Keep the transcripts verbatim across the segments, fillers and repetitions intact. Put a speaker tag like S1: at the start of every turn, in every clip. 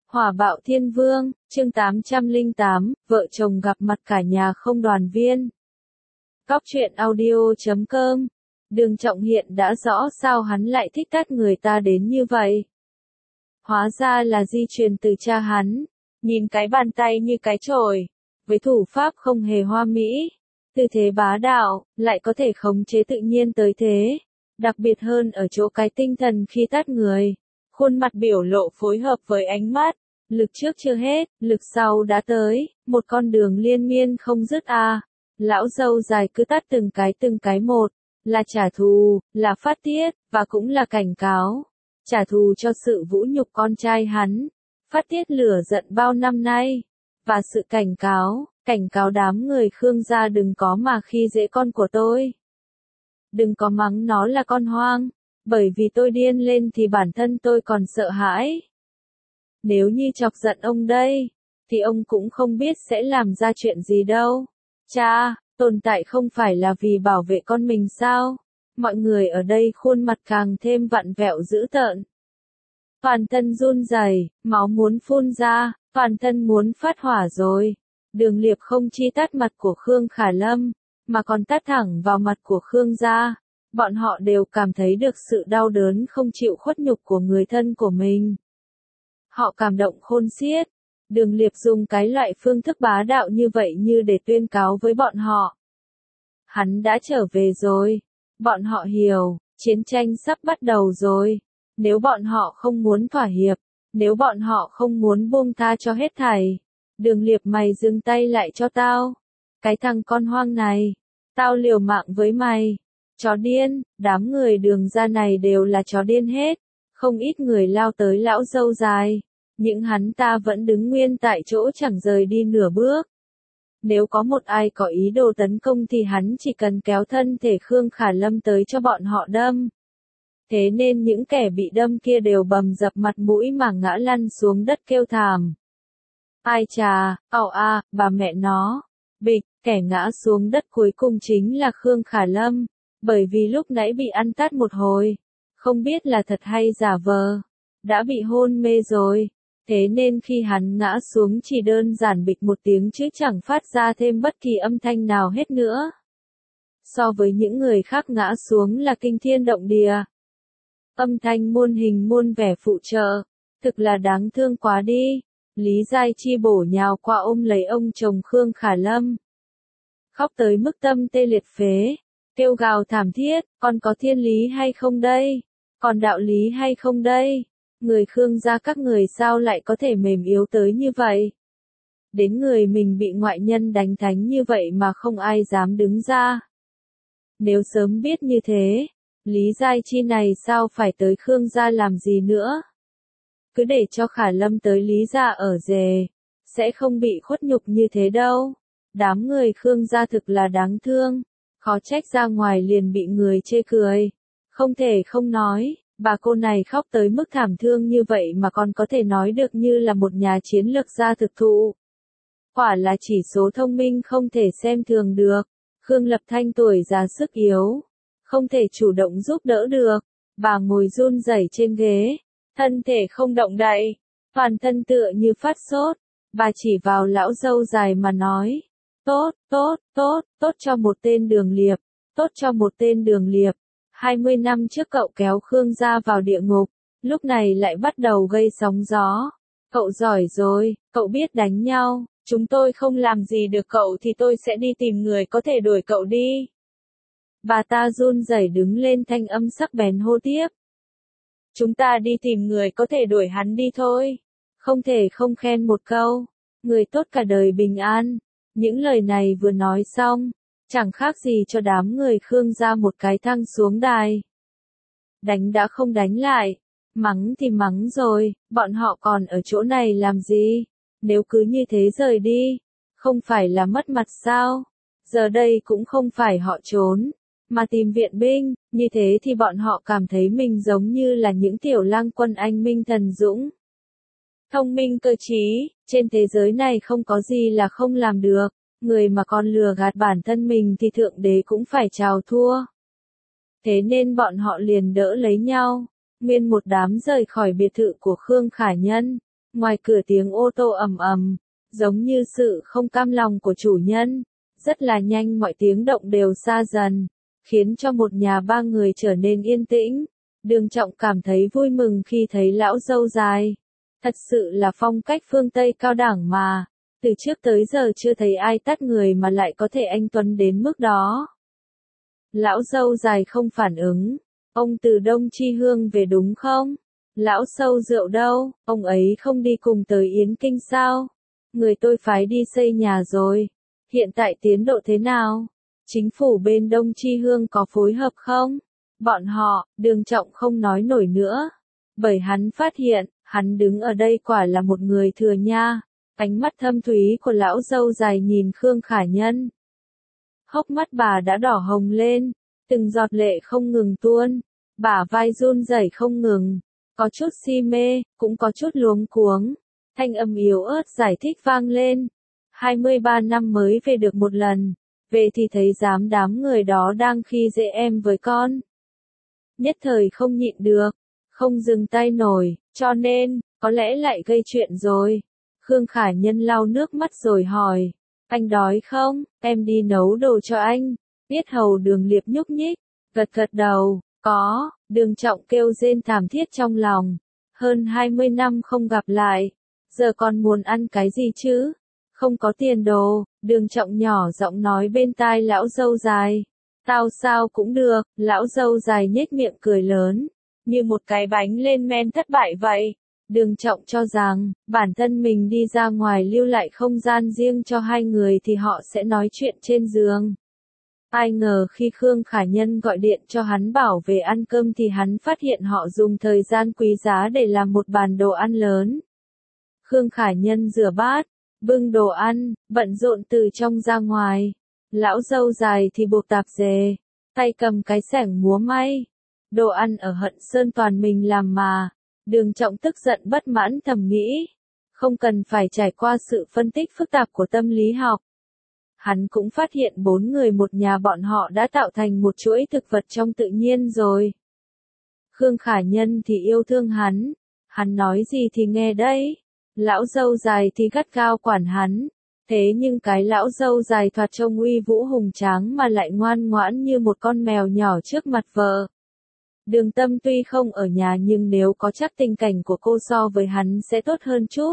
S1: Hỏa bạo thiên vương, chương tám trăm lẻ tám, vợ chồng gặp mặt cả nhà không đoàn viên. Góc truyện audio chấm com. Đường Trọng Hiện đã rõ sao hắn lại thích tát người ta đến như vậy. Hóa ra là di truyền từ cha hắn. Nhìn cái bàn tay như cái chổi, với thủ pháp không hề hoa mỹ, tư thế bá đạo, lại có thể khống chế tự nhiên tới thế. Đặc biệt hơn ở chỗ cái tinh thần khi tát người. Khuôn mặt biểu lộ phối hợp với ánh mắt, lực trước chưa hết, lực sau đã tới, một con đường liên miên không dứt à. Lão dâu dài cứ tát từng cái từng cái một, là trả thù, là phát tiết, và cũng là cảnh cáo. Trả thù cho sự vũ nhục con trai hắn, phát tiết lửa giận bao năm nay, và sự cảnh cáo, cảnh cáo đám người Khương gia đừng có mà khi dễ con của tôi. Đừng có mắng nó là con hoang. Bởi vì tôi điên lên thì bản thân tôi còn sợ hãi. Nếu như chọc giận ông đây, thì ông cũng không biết sẽ làm ra chuyện gì đâu. Cha, tồn tại không phải là vì bảo vệ con mình sao? Mọi người ở đây khuôn mặt càng thêm vặn vẹo dữ tợn. Toàn thân run rẩy, máu muốn phun ra, toàn thân muốn phát hỏa rồi. Đường Liệp không chi tát mặt của Khương Khả Lâm, mà còn tát thẳng vào mặt của Khương gia. Bọn họ đều cảm thấy được sự đau đớn không chịu khuất nhục của người thân của mình. Họ cảm động khôn xiết. Đường Liệp dùng cái loại phương thức bá đạo như vậy như để tuyên cáo với bọn họ. Hắn đã trở về rồi. Bọn họ hiểu, chiến tranh sắp bắt đầu rồi. Nếu bọn họ không muốn thỏa hiệp, nếu bọn họ không muốn buông tha cho hết thảy, Đường Liệp mày dừng tay lại cho tao. Cái thằng con hoang này, tao liều mạng với mày. Chó điên, đám người Đường gia này đều là chó điên hết. Không ít người lao tới lão dâu dài. Nhưng hắn ta vẫn đứng nguyên tại chỗ chẳng rời đi nửa bước. Nếu có một ai có ý đồ tấn công thì hắn chỉ cần kéo thân thể Khương Khả Lâm tới cho bọn họ đâm. Thế nên những kẻ bị đâm kia đều bầm dập mặt mũi mà ngã lăn xuống đất kêu thảm. Ai chà, ảo a, bà mẹ nó. Bịch, kẻ ngã xuống đất cuối cùng chính là Khương Khả Lâm. Bởi vì lúc nãy bị ăn tát một hồi, không biết là thật hay giả vờ, đã bị hôn mê rồi. Thế nên khi hắn ngã xuống chỉ đơn giản bịch một tiếng chứ chẳng phát ra thêm bất kỳ âm thanh nào hết nữa. So với những người khác ngã xuống là kinh thiên động địa. Âm thanh muôn hình muôn vẻ phụ trợ, thực là đáng thương quá đi. Lý Giai Chi bổ nhào qua ôm lấy ông chồng Khương Khả Lâm. Khóc tới mức tâm tê liệt phế, kêu gào thảm thiết, còn có thiên lý hay không đây? Còn đạo lý hay không đây? Người Khương gia các người sao lại có thể mềm yếu tới như vậy? Đến người mình bị ngoại nhân đánh thánh như vậy mà không ai dám đứng ra. Nếu sớm biết như thế, Lý Giai Chi này sao phải tới Khương gia làm gì nữa? Cứ để cho Khả Lâm tới Lý gia ở rề, sẽ không bị khuất nhục như thế đâu. Đám người Khương gia thực là đáng thương, khó trách ra ngoài liền bị người chê cười. Không thể không nói, bà cô này khóc tới mức thảm thương như vậy mà còn có thể nói được như là một nhà chiến lược gia thực thụ. Quả là chỉ số thông minh không thể xem thường được. Khương Lập Thanh tuổi già sức yếu, không thể chủ động giúp đỡ được. Bà ngồi run rẩy trên ghế, thân thể không động đậy, toàn thân tựa như phát sốt. Bà chỉ vào lão dâu dài mà nói, tốt, tốt, tốt, tốt cho một tên Đường Liệp, tốt cho một tên Đường Liệp. hai mươi năm trước cậu kéo Khương gia vào địa ngục, lúc này lại bắt đầu gây sóng gió. Cậu giỏi rồi, cậu biết đánh nhau, chúng tôi không làm gì được cậu thì tôi sẽ đi tìm người có thể đuổi cậu đi. Bà ta run rẩy đứng lên thanh âm sắc bén hô tiếp. Chúng ta đi tìm người có thể đuổi hắn đi thôi. Không thể không khen một câu, người tốt cả đời bình an. Những lời này vừa nói xong, chẳng khác gì cho đám người Khương gia một cái thăng xuống đài. Đánh đã không đánh lại, mắng thì mắng rồi, bọn họ còn ở chỗ này làm gì? Nếu cứ như thế rời đi, không phải là mất mặt sao? Giờ đây cũng không phải họ trốn, mà tìm viện binh, như thế thì bọn họ cảm thấy mình giống như là những tiểu lang quân anh minh thần dũng. Thông minh cơ trí, trên thế giới này không có gì là không làm được. Người mà còn lừa gạt bản thân mình thì thượng đế cũng phải chào thua. Thế nên bọn họ liền đỡ lấy nhau, nguyên một đám rời khỏi biệt thự của Khương Khả Nhân. Ngoài cửa tiếng ô tô ầm ầm, giống như sự không cam lòng của chủ nhân. Rất là nhanh mọi tiếng động đều xa dần, khiến cho một nhà ba người trở nên yên tĩnh. Đường Trọng cảm thấy vui mừng khi thấy lão dâu dài. Thật sự là phong cách phương Tây cao đẳng mà. Từ trước tới giờ chưa thấy ai tát người mà lại có thể anh tuấn đến mức đó. Lão dâu dài không phản ứng. Ông từ Đông Chi Hương về đúng không? Lão Sâu Rượu đâu? Ông ấy không đi cùng tới Yến Kinh sao? Người tôi phái đi xây nhà rồi. Hiện tại tiến độ thế nào? Chính phủ bên Đông Chi Hương có phối hợp không? Bọn họ, Đường Trọng không nói nổi nữa. Bởi hắn phát hiện, hắn đứng ở đây quả là một người thừa nha. Ánh mắt thâm thúy của lão dâu dài nhìn Khương Khả Nhân. Hốc mắt bà đã đỏ hồng lên, từng giọt lệ không ngừng tuôn, bả vai run rẩy không ngừng, có chút si mê, cũng có chút luống cuống. Thanh âm yếu ớt giải thích vang lên. hai mươi ba năm mới về được một lần, về thì thấy dám đám người đó đang khi dễ em với con. Nhất thời không nhịn được, không dừng tay nổi, cho nên, có lẽ lại gây chuyện rồi. Khương Khả Nhân lau nước mắt rồi hỏi, anh đói không, em đi nấu đồ cho anh. Biết hầu Đường Liệp nhúc nhích, gật gật đầu, có. Đường Trọng kêu rên thảm thiết trong lòng. Hơn hai mươi năm không gặp lại, giờ còn muốn ăn cái gì chứ? Không có tiền đồ. Đường Trọng nhỏ giọng nói bên tai lão dâu dài. Tao sao cũng được. Lão dâu dài nhếch miệng cười lớn, như một cái bánh lên men thất bại vậy. Đường Trọng cho rằng, bản thân mình đi ra ngoài lưu lại không gian riêng cho hai người thì họ sẽ nói chuyện trên giường. Ai ngờ khi Khương Khả Nhân gọi điện cho hắn bảo về ăn cơm thì hắn phát hiện họ dùng thời gian quý giá để làm một bàn đồ ăn lớn. Khương Khả Nhân rửa bát, bưng đồ ăn, bận rộn từ trong ra ngoài. Lão dâu dài thì buộc tạp dề, tay cầm cái xẻng múa may. Đồ ăn ở Hận Sơn toàn mình làm mà. Đường Trọng tức giận bất mãn thầm nghĩ. Không cần phải trải qua sự phân tích phức tạp của tâm lý học. Hắn cũng phát hiện bốn người một nhà bọn họ đã tạo thành một chuỗi thực vật trong tự nhiên rồi. Khương Khả Nhân thì yêu thương hắn. Hắn nói gì thì nghe đấy. Lão dâu dài thì gắt gao quản hắn. Thế nhưng cái lão dâu dài thoạt trông uy vũ hùng tráng mà lại ngoan ngoãn như một con mèo nhỏ trước mặt vợ. Đường Tâm tuy không ở nhà nhưng nếu có chắc tình cảnh của cô so với hắn sẽ tốt hơn chút.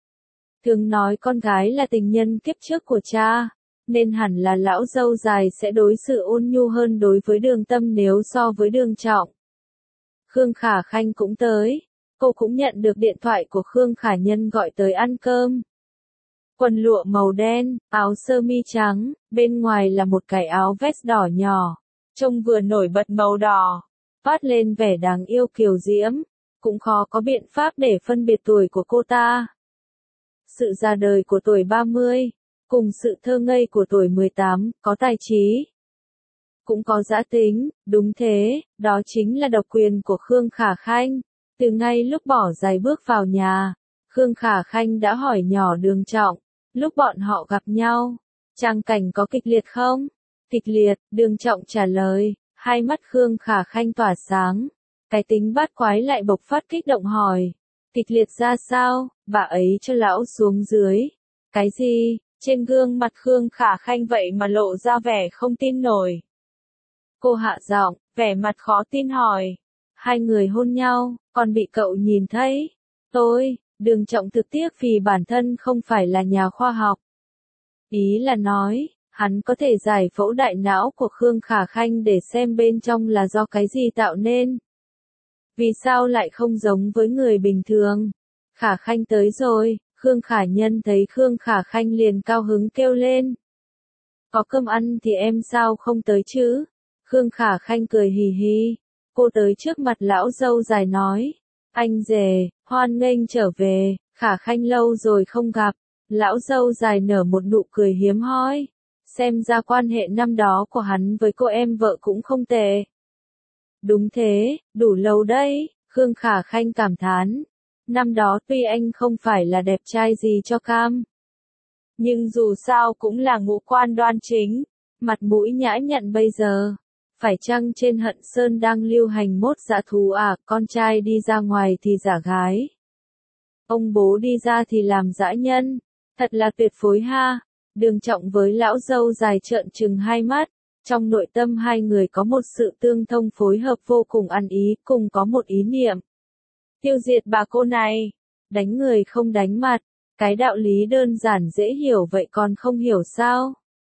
S1: Thường nói con gái là tình nhân kiếp trước của cha, nên hẳn là lão dâu dài sẽ đối xử ôn nhu hơn đối với Đường Tâm nếu so với Đường Trọng. Khương Khả Khanh cũng tới, cô cũng nhận được điện thoại của Khương Khả Nhân gọi tới ăn cơm. Quần lụa màu đen, áo sơ mi trắng, bên ngoài là một cái áo vest đỏ nhỏ, trông vừa nổi bật màu đỏ, phát lên vẻ đáng yêu kiều diễm, cũng khó có biện pháp để phân biệt tuổi của cô ta. Sự ra đời của tuổi ba mươi, cùng sự thơ ngây của tuổi mười tám, có tài trí, cũng có dã tính, đúng thế, đó chính là độc quyền của Khương Khả Khanh. Từ ngay lúc bỏ giày bước vào nhà, Khương Khả Khanh đã hỏi nhỏ Đường Trọng, lúc bọn họ gặp nhau, trang cảnh có kịch liệt không? Kịch liệt, Đường Trọng trả lời, hai mắt Khương Khả Khanh tỏa sáng, cái tính bát quái lại bộc phát kích động hỏi, kịch liệt ra sao, bà ấy cho lão xuống dưới. Cái gì? Trên gương mặt Khương Khả Khanh vậy mà lộ ra vẻ không tin nổi. Cô hạ giọng, vẻ mặt khó tin hỏi, hai người hôn nhau, còn bị cậu nhìn thấy? Tôi, Đường Trọng thực tiếc vì bản thân không phải là nhà khoa học. Ý là nói, hắn có thể giải phẫu đại não của Khương Khả Khanh để xem bên trong là do cái gì tạo nên. Vì sao lại không giống với người bình thường? Khả Khanh tới rồi. Khương Khả Nhân thấy Khương Khả Khanh liền cao hứng kêu lên. Có cơm ăn thì em sao không tới chứ? Khương Khả Khanh cười hì hì. Cô tới trước mặt lão dâu dài nói. Anh rể, hoan nghênh trở về, Khả Khanh lâu rồi không gặp. Lão dâu dài nở một nụ cười hiếm hoi. Xem ra quan hệ năm đó của hắn với cô em vợ cũng không tệ. Đúng thế, đủ lâu đấy, Khương Khả Khanh cảm thán. Năm đó tuy anh không phải là đẹp trai gì cho cam, nhưng dù sao cũng là ngũ quan đoan chính, mặt mũi nhã nhặn bây giờ. Phải chăng trên Hận Sơn đang lưu hành mốt dã thú à, con trai đi ra ngoài thì giả gái. Ông bố đi ra thì làm dã nhân. Thật là tuyệt phối ha. Đường Trọng với lão dâu dài trợn trừng hai mắt. Trong nội tâm hai người có một sự tương thông phối hợp vô cùng ăn ý, cùng có một ý niệm. Tiêu diệt bà cô này. Đánh người không đánh mặt. Cái đạo lý đơn giản dễ hiểu vậy còn không hiểu sao?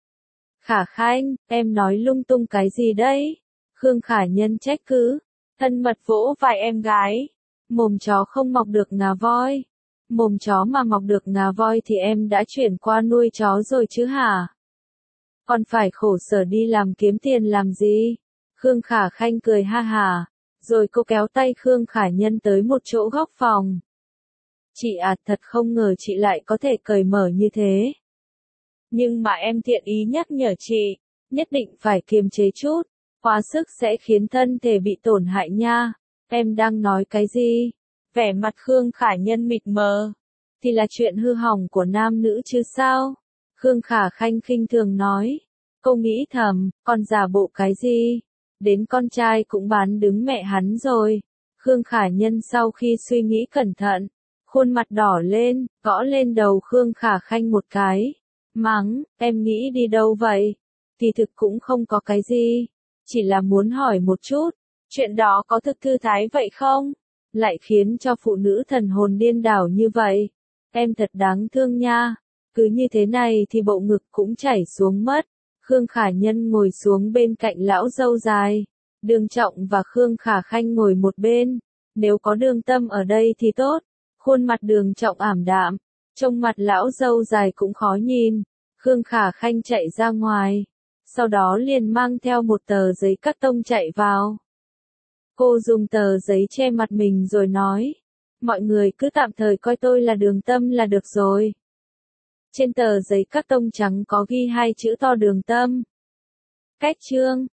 S1: Khả Khanh, em nói lung tung cái gì đấy? Khương Khả Nhân trách cứ. Thân mật vỗ vai em gái. Mồm chó không mọc được ngà voi. Mồm chó mà mọc được ngà voi thì em đã chuyển qua nuôi chó rồi chứ hả? Còn phải khổ sở đi làm kiếm tiền làm gì? Khương Khả Khanh cười ha hà. Rồi cô kéo tay Khương Khả Nhân tới một chỗ góc phòng. Chị à, thật không ngờ chị lại có thể cởi mở như thế. Nhưng mà em thiện ý nhắc nhở chị, nhất định phải kiềm chế chút, quá sức sẽ khiến thân thể bị tổn hại nha. Em đang nói cái gì? Vẻ mặt Khương Khả Nhân mịt mờ. Thì là chuyện hư hỏng của nam nữ chứ sao? Khương Khả Khanh khinh thường nói. Cô nghĩ thầm, còn giả bộ cái gì? Đến con trai cũng bán đứng mẹ hắn rồi. Khương Khả Nhân sau khi suy nghĩ cẩn thận, khuôn mặt đỏ lên, gõ lên đầu Khương Khả Khanh một cái. Mắng, em nghĩ đi đâu vậy? Kỳ thực cũng không có cái gì. Chỉ là muốn hỏi một chút, chuyện đó có thực thư thái vậy không? Lại khiến cho phụ nữ thần hồn điên đảo như vậy. Em thật đáng thương nha. Cứ như thế này thì bộ ngực cũng chảy xuống mất. Khương Khả Nhân ngồi xuống bên cạnh lão dâu dài. Đường Trọng và Khương Khả Khanh ngồi một bên. Nếu có Đường Tâm ở đây thì tốt. Khuôn mặt Đường Trọng ảm đạm. Trông mặt lão dâu dài cũng khó nhìn. Khương Khả Khanh chạy ra ngoài. Sau đó liền mang theo một tờ giấy cắt tông chạy vào. Cô dùng tờ giấy che mặt mình rồi nói. Mọi người cứ tạm thời coi tôi là Đường Tâm là được rồi. Trên tờ giấy cắt tông trắng có ghi hai chữ to Đường Tâm. Cách chương.